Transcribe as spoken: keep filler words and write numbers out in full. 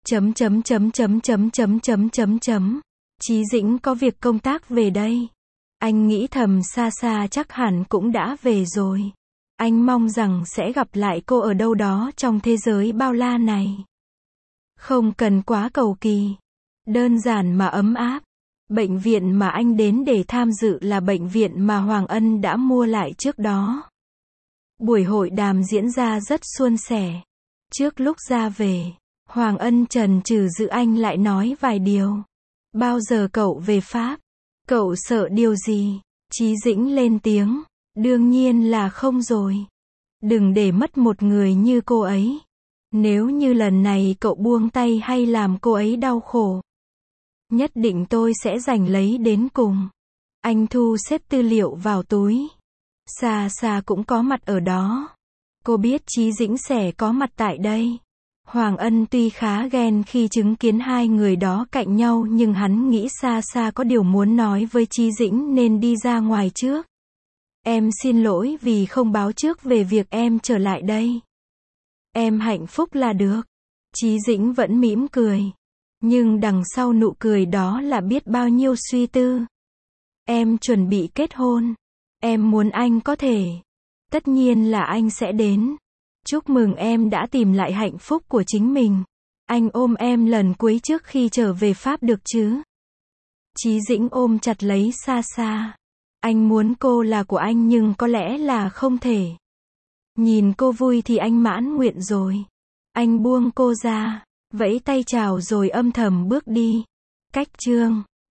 Chấm chấm chấm chấm chấm chấm chấm chấm chấm. Chí Dĩnh có việc công tác về đây. Anh nghĩ thầm Sa Sa chắc hẳn cũng đã về rồi. Anh mong rằng sẽ gặp lại cô ở đâu đó trong thế giới bao la này. Không cần quá cầu kỳ. Đơn giản mà ấm áp. Bệnh viện mà anh đến để tham dự là bệnh viện mà Hoàng Ân đã mua lại trước đó. Buổi hội đàm diễn ra rất suôn sẻ. Trước lúc ra về, Hoàng Ân chần chừ giữ anh lại nói vài điều. Bao giờ cậu về Pháp? Cậu sợ điều gì? Chí Dĩnh lên tiếng. Đương nhiên là không rồi. Đừng để mất một người như cô ấy. Nếu như lần này cậu buông tay hay làm cô ấy đau khổ, nhất định tôi sẽ giành lấy đến cùng. Anh thu xếp tư liệu vào túi. Sa Sa cũng có mặt ở đó. Cô biết Chí Dĩnh sẽ có mặt tại đây. Hoàng Ân tuy khá ghen khi chứng kiến hai người đó cạnh nhau, nhưng hắn nghĩ Sa Sa có điều muốn nói với Chí Dĩnh nên đi ra ngoài trước. Em xin lỗi vì không báo trước về việc em trở lại đây. Em hạnh phúc là được. Chí Dĩnh vẫn mỉm cười. Nhưng đằng sau nụ cười đó là biết bao nhiêu suy tư. Em chuẩn bị kết hôn. Em muốn anh có thể. Tất nhiên là anh sẽ đến. Chúc mừng em đã tìm lại hạnh phúc của chính mình. Anh ôm em lần cuối trước khi trở về Pháp được chứ? Chí Dĩnh ôm chặt lấy Sa Sa. Anh muốn cô là của anh nhưng có lẽ là không thể. Nhìn cô vui thì anh mãn nguyện rồi. Anh buông cô ra, vẫy tay chào rồi âm thầm bước đi. Cách chương